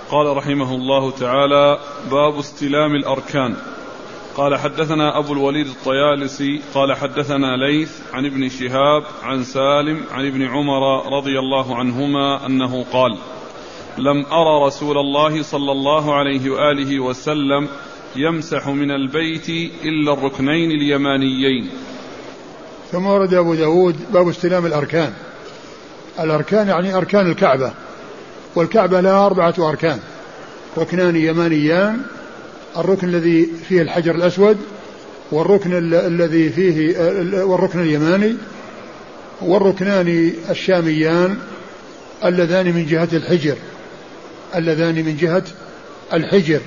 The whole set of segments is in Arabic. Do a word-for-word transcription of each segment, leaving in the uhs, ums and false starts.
قال رحمه الله تعالى: باب استلام الأركان. قال: حدثنا أبو الوليد الطيالسي قال حدثنا ليث عن ابن شهاب عن سالم عن ابن عمر رضي الله عنهما أنه قال: لم أرى رسول الله صلى الله عليه وآله وسلم يمسح من البيت إلا الركنين اليمانيين. ثم ورد أبو داود باب استلام الأركان. الأركان يعني أركان الكعبة، والكعبة لها أربعة أركان: ركنان يمانيان، الركن الذي فيه الحجر الأسود، والركن الذي فيه والركن اليماني، والركنان الشاميان اللذان من جهة الحجر اللذان من جهة الحجر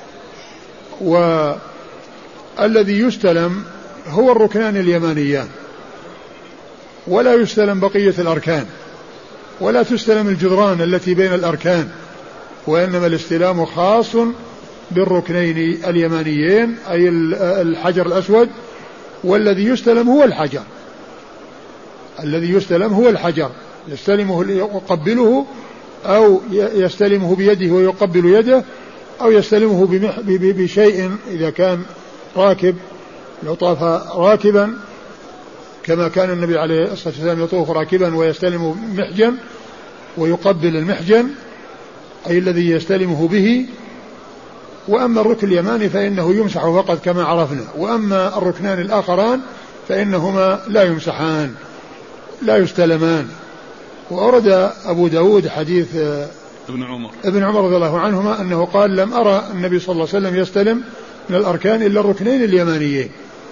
والذي يستلم هو الركنان اليمانيان، ولا يستلم بقية الأركان، ولا تستلم الجدران التي بين الأركان، وإنما الاستلام خاص بالركنين اليمانيين أي الحجر الأسود، والذي يستلم هو الحجر الذي يستلم هو الحجر يستلمه يقبله، أو يستلمه بيده ويقبل يده، أو يستلمه بشيء إذا كان راكب، لو طاف راكبا كما كان النبي عليه الصلاة والسلام يطوف راكبا ويستلم محجن ويقبل المحجن أي الذي يستلمه به. وأما الركن اليماني فإنه يمسح فقط كما عرفنا، وأما الركنان الآخران فإنهما لا يمسحان لا يستلمان. وأورد أبو داود حديث ابن عمر ابن عمر رضي الله عنهما أنه قال: لم أرى النبي صلى الله عليه وسلم يستلم من الأركان إلا الركنين اليمانيين.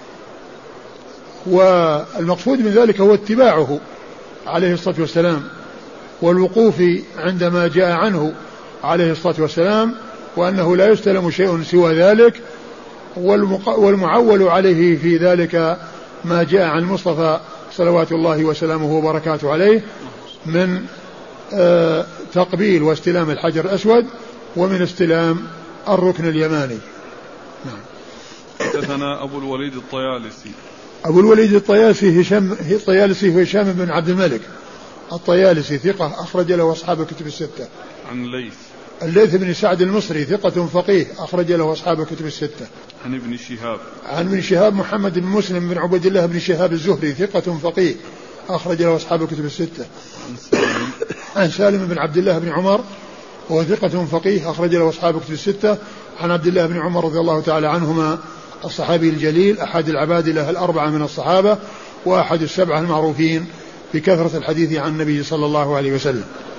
والمقصود من ذلك هو اتباعه عليه الصلاة والسلام، والوقوف عندما جاء عنه عليه الصلاة والسلام، وأنه لا يستلم شيء سوى ذلك، والمعول عليه في ذلك ما جاء عن المصطفى صلوات الله وسلامه وبركاته عليه من تقبيل واستلام الحجر الأسود، ومن استلام الركن اليماني. نعم. حدثنا أبو الوليد الطيالسي أبو الوليد الطيالسي هشام الطيالسي هو هشام بن عبد الملك الطيالسي، ثقة أخرج له أصحاب الكتب الستة. عن ليث الليث بن سعد المصري ثقة فقيه أخرج له أصحاب الكتب الستة. عن ابن شهاب عن ابن شهاب محمد بن مسلم بن عبد الله بن شهاب الزهري ثقة فقيه أخرج له أصحاب الكتب الستة. عن سالم عن سالم بن عبد الله بن عمر وهو ثقة فقيه أخرج له أصحاب الكتب الستة. عن عبد الله بن عمر رضي الله تعالى عنهما الصحابي الجليل أحد العبادلة الأربعة من الصحابة، وأحد السبعة المعروفين بكثرة الحديث عن النبي صلى الله عليه وسلم.